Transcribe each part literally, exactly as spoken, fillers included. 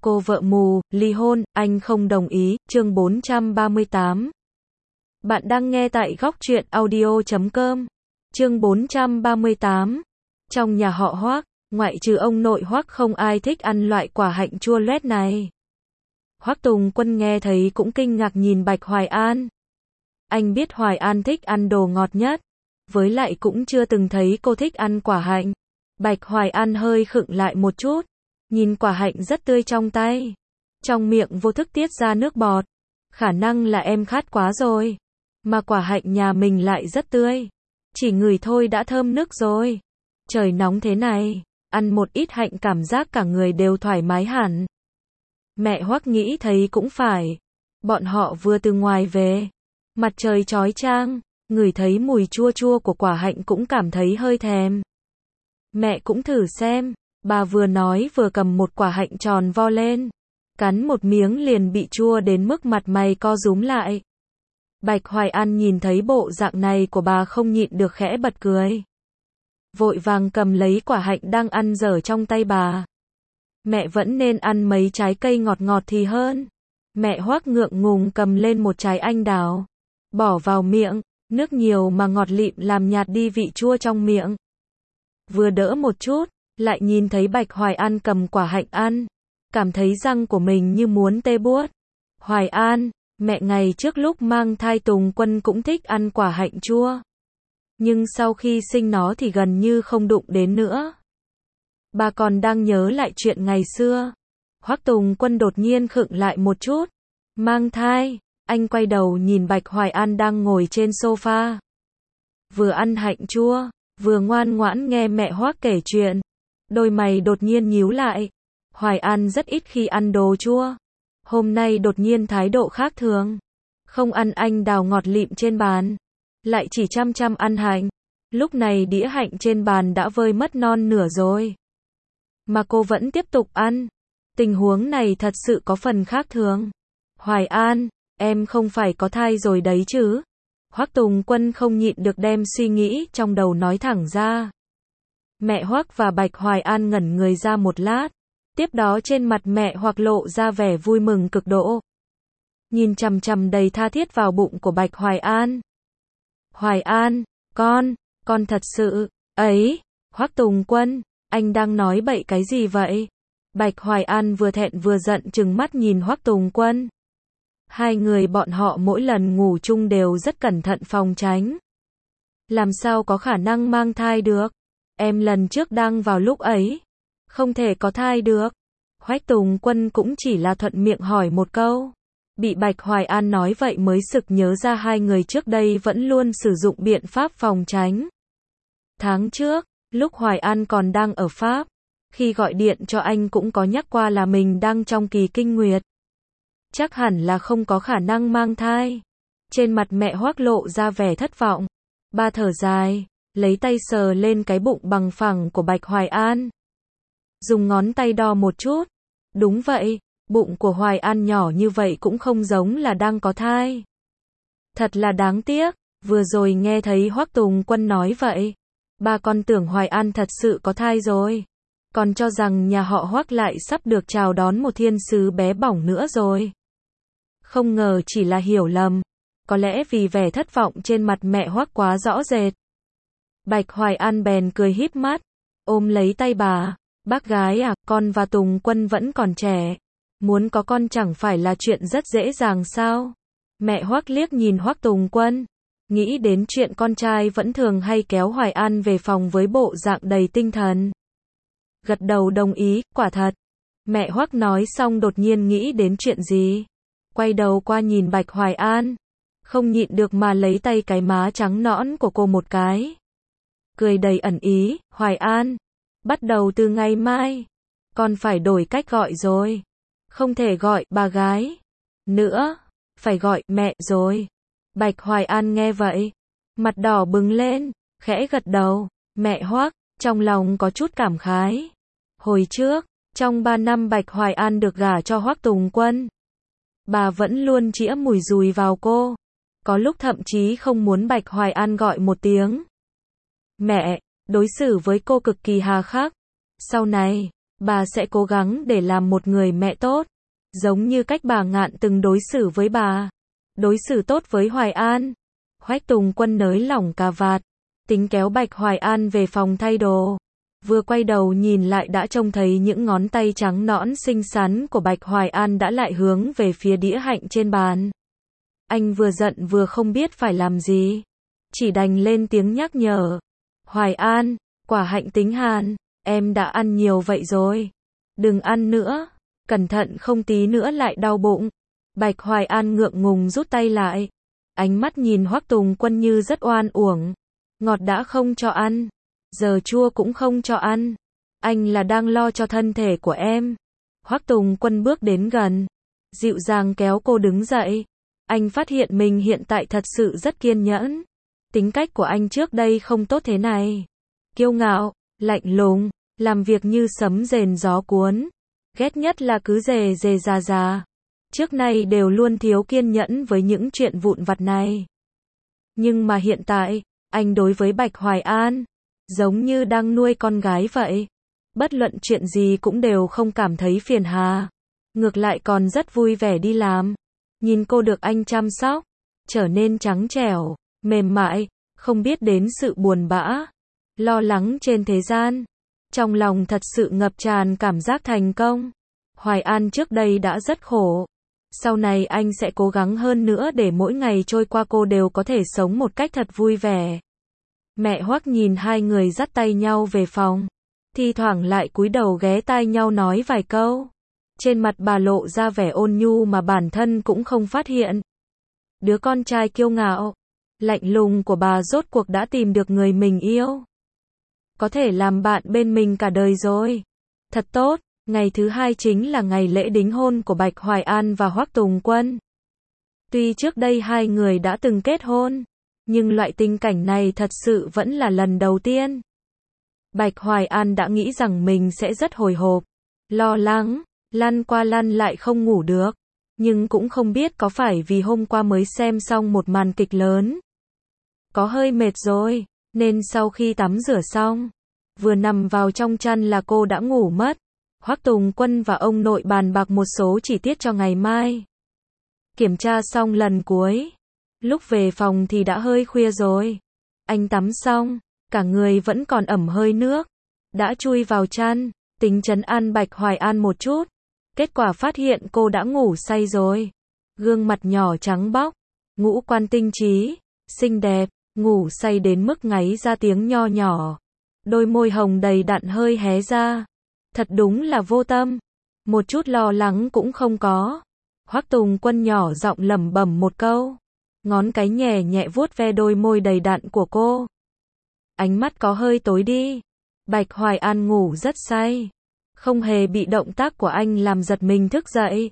Cô vợ mù, ly hôn, anh không đồng ý, chương bốn trăm ba mươi tám. Bạn đang nghe tại góc truyện audio chấm com. Chương bốn trăm ba mươi tám. Trong nhà họ Hoác, ngoại trừ ông nội Hoác không ai thích ăn loại quả hạnh chua loét này. Hoác Tùng Quân nghe thấy cũng kinh ngạc nhìn Bạch Hoài An. Anh biết Hoài An thích ăn đồ ngọt nhất, với lại cũng chưa từng thấy cô thích ăn quả hạnh. Bạch Hoài An hơi khựng lại một chút, nhìn quả hạnh rất tươi trong tay, trong miệng vô thức tiết ra nước bọt. Khả năng là em khát quá rồi, mà quả hạnh nhà mình lại rất tươi, chỉ ngửi thôi đã thơm nức rồi. Trời nóng thế này, ăn một ít hạnh cảm giác cả người đều thoải mái hẳn. Mẹ Hoác nghĩ thấy cũng phải, bọn họ vừa từ ngoài về, mặt trời chói chang, ngửi thấy mùi chua chua của quả hạnh cũng cảm thấy hơi thèm. Mẹ cũng thử xem, bà vừa nói vừa cầm một quả hạnh tròn vo lên, cắn một miếng liền bị chua đến mức mặt mày co rúm lại. Bạch Hoài An nhìn thấy bộ dạng này của bà không nhịn được khẽ bật cười, vội vàng cầm lấy quả hạnh đang ăn dở trong tay bà. Mẹ vẫn nên ăn mấy trái cây ngọt ngọt thì hơn. Mẹ Hoác ngượng ngùng cầm lên một trái anh đào, bỏ vào miệng, nước nhiều mà ngọt lịm làm nhạt đi vị chua trong miệng. Vừa đỡ một chút, lại nhìn thấy Bạch Hoài An cầm quả hạnh ăn, cảm thấy răng của mình như muốn tê buốt. Hoài An, mẹ ngày trước lúc mang thai Tùng Quân cũng thích ăn quả hạnh chua, nhưng sau khi sinh nó thì gần như không đụng đến nữa. Bà còn đang nhớ lại chuyện ngày xưa. Hoác Tùng Quân đột nhiên khựng lại một chút. Mang thai, anh quay đầu nhìn Bạch Hoài An đang ngồi trên sofa, vừa ăn hạnh chua, vừa ngoan ngoãn nghe mẹ Hoác kể chuyện. Đôi mày đột nhiên nhíu lại. Hoài An rất ít khi ăn đồ chua, hôm nay đột nhiên thái độ khác thường, không ăn anh đào ngọt lịm trên bàn, lại chỉ chăm chăm ăn hạnh. Lúc này đĩa hạnh trên bàn đã vơi mất non nửa rồi, mà cô vẫn tiếp tục ăn. Tình huống này thật sự có phần khác thường. Hoài An, em không phải có thai rồi đấy chứ? Hoác Tùng Quân không nhịn được đem suy nghĩ trong đầu nói thẳng ra. Mẹ Hoác và Bạch Hoài An ngẩn người ra một lát, tiếp đó trên mặt mẹ Hoác lộ ra vẻ vui mừng cực độ, nhìn chằm chằm đầy tha thiết vào bụng của Bạch Hoài An. Hoài An, con, con thật sự, ấy, Hoác Tùng Quân, anh đang nói bậy cái gì vậy? Bạch Hoài An vừa thẹn vừa giận trừng mắt nhìn Hoác Tùng Quân. Hai người bọn họ mỗi lần ngủ chung đều rất cẩn thận phòng tránh. Làm sao có khả năng mang thai được? Em lần trước đang vào lúc ấy, không thể có thai được. Hoác Tùng Quân cũng chỉ là thuận miệng hỏi một câu. Bị Bạch Hoài An nói vậy mới sực nhớ ra hai người trước đây vẫn luôn sử dụng biện pháp phòng tránh. Tháng trước, lúc Hoài An còn đang ở Pháp, khi gọi điện cho anh cũng có nhắc qua là mình đang trong kỳ kinh nguyệt, chắc hẳn là không có khả năng mang thai. Trên mặt mẹ Hoác lộ ra vẻ thất vọng. Ba thở dài, lấy tay sờ lên cái bụng bằng phẳng của Bạch Hoài An, dùng ngón tay đo một chút. Đúng vậy, bụng của Hoài An nhỏ như vậy cũng không giống là đang có thai. Thật là đáng tiếc, vừa rồi nghe thấy Hoác Tùng Quân nói vậy, ba con tưởng Hoài An thật sự có thai rồi, còn cho rằng nhà họ Hoác lại sắp được chào đón một thiên sứ bé bỏng nữa rồi. Không ngờ chỉ là hiểu lầm, có lẽ vì vẻ thất vọng trên mặt mẹ Hoác quá rõ rệt. Bạch Hoài An bèn cười híp mắt, ôm lấy tay bà. Bác gái à, con và Tùng Quân vẫn còn trẻ, muốn có con chẳng phải là chuyện rất dễ dàng sao? Mẹ Hoác liếc nhìn Hoác Tùng Quân, nghĩ đến chuyện con trai vẫn thường hay kéo Hoài An về phòng với bộ dạng đầy tinh thần, gật đầu đồng ý. Quả thật. Mẹ Hoác nói xong đột nhiên nghĩ đến chuyện gì, quay đầu qua nhìn Bạch Hoài An, không nhịn được mà lấy tay cái má trắng nõn của cô một cái, cười đầy ẩn ý. Hoài An, bắt đầu từ ngày mai, con phải đổi cách gọi rồi, không thể gọi bà gái nữa, phải gọi mẹ rồi. Bạch Hoài An nghe vậy, mặt đỏ bừng lên, khẽ gật đầu. Mẹ Hoác, trong lòng có chút cảm khái. Hồi trước, trong ba năm Bạch Hoài An được gả cho Hoác Tùng Quân, bà vẫn luôn chĩa mùi dùi vào cô, có lúc thậm chí không muốn Bạch Hoài An gọi một tiếng mẹ, đối xử với cô cực kỳ hà khắc. Sau này, bà sẽ cố gắng để làm một người mẹ tốt, giống như cách bà Ngạn từng đối xử với bà, đối xử tốt với Hoài An. Hoắc Tùng Quân nới lỏng cà vạt, tính kéo Bạch Hoài An về phòng thay đồ. Vừa quay đầu nhìn lại đã trông thấy những ngón tay trắng nõn xinh xắn của Bạch Hoài An đã lại hướng về phía đĩa hạnh trên bàn. Anh vừa giận vừa không biết phải làm gì, chỉ đành lên tiếng nhắc nhở. Hoài An, quả hạnh tính hàn, em đã ăn nhiều vậy rồi. Đừng ăn nữa, cẩn thận không tí nữa lại đau bụng. Bạch Hoài An ngượng ngùng rút tay lại. Ánh mắt nhìn Hoắc Tùng Quân như rất oan uổng. Ngọt đã không cho ăn, giờ chua cũng không cho ăn. Anh là đang lo cho thân thể của em. Hoắc Tùng Quân bước đến gần, dịu dàng kéo cô đứng dậy. Anh phát hiện mình hiện tại thật sự rất kiên nhẫn. Tính cách của anh trước đây không tốt thế này. Kiêu ngạo, lạnh lùng, làm việc như sấm rền gió cuốn. Ghét nhất là cứ rề rề già già. Trước nay đều luôn thiếu kiên nhẫn với những chuyện vụn vặt này. Nhưng mà hiện tại, anh đối với Bạch Hoài An, giống như đang nuôi con gái vậy. Bất luận chuyện gì cũng đều không cảm thấy phiền hà. Ngược lại còn rất vui vẻ đi làm. Nhìn cô được anh chăm sóc, trở nên trắng trẻo, mềm mại, không biết đến sự buồn bã, lo lắng trên thế gian. Trong lòng thật sự ngập tràn cảm giác thành công. Hoài An trước đây đã rất khổ. Sau này anh sẽ cố gắng hơn nữa để mỗi ngày trôi qua cô đều có thể sống một cách thật vui vẻ. Mẹ Hoắc nhìn hai người dắt tay nhau về phòng, thi thoảng lại cúi đầu ghé tai nhau nói vài câu. Trên mặt bà lộ ra vẻ ôn nhu mà bản thân cũng không phát hiện. Đứa con trai kiêu ngạo, lạnh lùng của bà rốt cuộc đã tìm được người mình yêu. Có thể làm bạn bên mình cả đời rồi. Thật tốt. Ngày thứ hai chính là ngày lễ đính hôn của Bạch Hoài An và Hoắc Tùng Quân. Tuy trước đây hai người đã từng kết hôn, nhưng loại tình cảnh này thật sự vẫn là lần đầu tiên. Bạch Hoài An đã nghĩ rằng mình sẽ rất hồi hộp, lo lắng, lăn qua lăn lại không ngủ được. Nhưng cũng không biết có phải vì hôm qua mới xem xong một màn kịch lớn. Có hơi mệt rồi, nên sau khi tắm rửa xong, vừa nằm vào trong chăn là cô đã ngủ mất. Hoắc Tùng Quân và ông nội bàn bạc một số chi tiết cho ngày mai. Kiểm tra xong lần cuối. Lúc về phòng thì đã hơi khuya rồi. Anh tắm xong, cả người vẫn còn ẩm hơi nước. Đã chui vào chăn, tính trấn an Bạch Hoài An một chút. Kết quả phát hiện cô đã ngủ say rồi. Gương mặt nhỏ trắng bóc, ngũ quan tinh trí, xinh đẹp, ngủ say đến mức ngáy ra tiếng nho nhỏ. Đôi môi hồng đầy đặn hơi hé ra. Thật đúng là vô tâm. Một chút lo lắng cũng không có. Hoắc Tùng Quân nhỏ giọng lẩm bẩm một câu. Ngón cái nhẹ nhẹ vuốt ve đôi môi đầy đặn của cô. Ánh mắt có hơi tối đi. Bạch Hoài An ngủ rất say. Không hề bị động tác của anh làm giật mình thức dậy.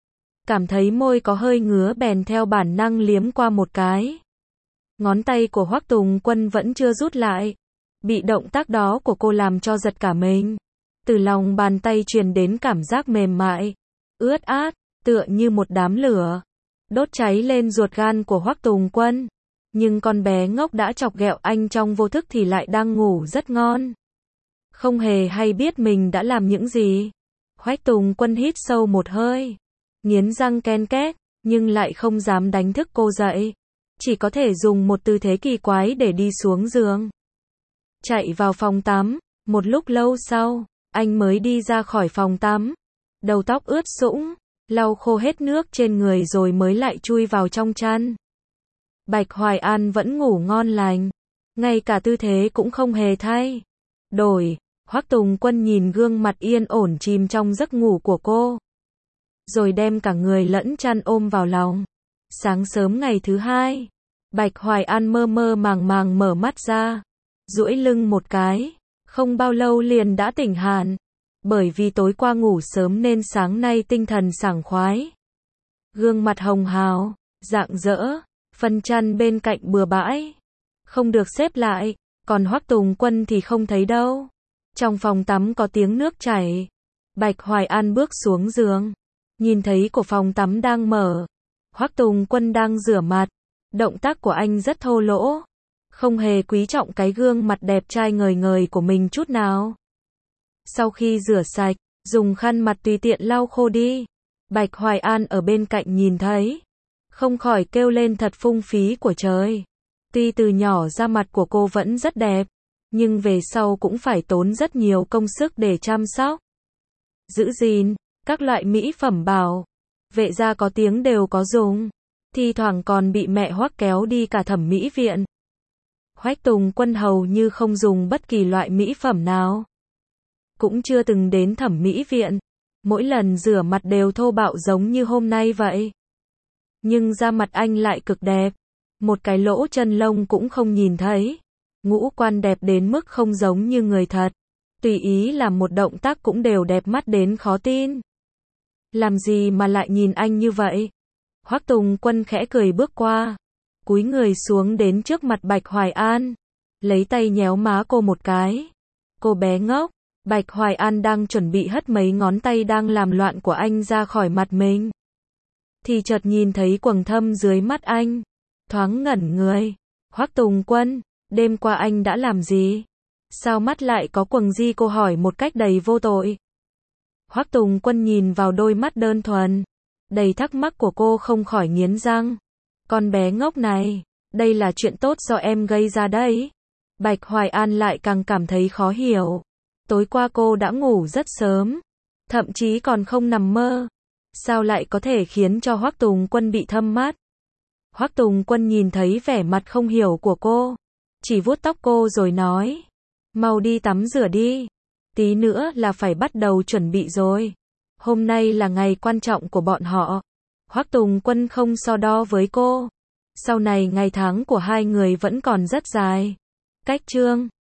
Cảm thấy môi có hơi ngứa bèn theo bản năng liếm qua một cái. Ngón tay của Hoắc Tùng Quân vẫn chưa rút lại. Bị động tác đó của cô làm cho giật cả mình. Từ lòng bàn tay truyền đến cảm giác mềm mại, ướt át, tựa như một đám lửa, đốt cháy lên ruột gan của Hoắc Tùng Quân. Nhưng con bé ngốc đã chọc ghẹo anh trong vô thức thì lại đang ngủ rất ngon. Không hề hay biết mình đã làm những gì. Hoắc Tùng Quân hít sâu một hơi, nghiến răng ken két, nhưng lại không dám đánh thức cô dậy. Chỉ có thể dùng một tư thế kỳ quái để đi xuống giường. Chạy vào phòng tắm, một lúc lâu sau, anh mới đi ra khỏi phòng tắm. Đầu tóc ướt sũng, lau khô hết nước trên người rồi mới lại chui vào trong chăn. Bạch Hoài An vẫn ngủ ngon lành, ngay cả tư thế cũng không hề thay đổi. Hoắc Tùng Quân nhìn gương mặt yên ổn chìm trong giấc ngủ của cô, rồi đem cả người lẫn chăn ôm vào lòng. Sáng sớm ngày thứ hai, Bạch Hoài An mơ mơ màng màng mở mắt ra, duỗi lưng một cái, không bao lâu liền đã tỉnh hẳn. Bởi vì tối qua ngủ sớm nên sáng nay tinh thần sảng khoái. Gương mặt hồng hào, rạng rỡ, phân chăn bên cạnh bừa bãi, không được xếp lại, còn Hoắc Tùng Quân thì không thấy đâu. Trong phòng tắm có tiếng nước chảy. Bạch Hoài An bước xuống giường, nhìn thấy cổ phòng tắm đang mở. Hoắc Tùng Quân đang rửa mặt, động tác của anh rất thô lỗ, không hề quý trọng cái gương mặt đẹp trai ngời ngời của mình chút nào. Sau khi rửa sạch, dùng khăn mặt tùy tiện lau khô đi. Bạch Hoài An ở bên cạnh nhìn thấy, không khỏi kêu lên thật phung phí của trời. Tuy từ nhỏ da mặt của cô vẫn rất đẹp, nhưng về sau cũng phải tốn rất nhiều công sức để chăm sóc, giữ gìn, các loại mỹ phẩm bảo vệ da có tiếng đều có dùng, thi thoảng còn bị mẹ Hoắc kéo đi cả thẩm mỹ viện. Hoắc Tùng Quân hầu như không dùng bất kỳ loại mỹ phẩm nào, cũng chưa từng đến thẩm mỹ viện, mỗi lần rửa mặt đều thô bạo giống như hôm nay vậy. Nhưng da mặt anh lại cực đẹp, một cái lỗ chân lông cũng không nhìn thấy, ngũ quan đẹp đến mức không giống như người thật, tùy ý làm một động tác cũng đều đẹp mắt đến khó tin. Làm gì mà lại nhìn anh như vậy? Hoắc Tùng Quân khẽ cười bước qua, cúi người xuống đến trước mặt Bạch Hoài An, lấy tay nhéo má cô một cái. Cô bé ngốc, Bạch Hoài An đang chuẩn bị hất mấy ngón tay đang làm loạn của anh ra khỏi mặt mình, thì chợt nhìn thấy quầng thâm dưới mắt anh, thoáng ngẩn người. Hoắc Tùng Quân, đêm qua anh đã làm gì? Sao mắt lại có quầng gì? Cô hỏi một cách đầy vô tội. Hoắc Tùng Quân nhìn vào đôi mắt đơn thuần, đầy thắc mắc của cô không khỏi nghiến răng. Con bé ngốc này, đây là chuyện tốt do em gây ra đấy. Bạch Hoài An lại càng cảm thấy khó hiểu. Tối qua cô đã ngủ rất sớm, thậm chí còn không nằm mơ. Sao lại có thể khiến cho Hoắc Tùng Quân bị thâm mắt? Hoắc Tùng Quân nhìn thấy vẻ mặt không hiểu của cô, chỉ vuốt tóc cô rồi nói, mau đi tắm rửa đi, tí nữa là phải bắt đầu chuẩn bị rồi. Hôm nay là ngày quan trọng của bọn họ. Hoắc Tùng Quân không so đo với cô. Sau này ngày tháng của hai người vẫn còn rất dài. Cách chương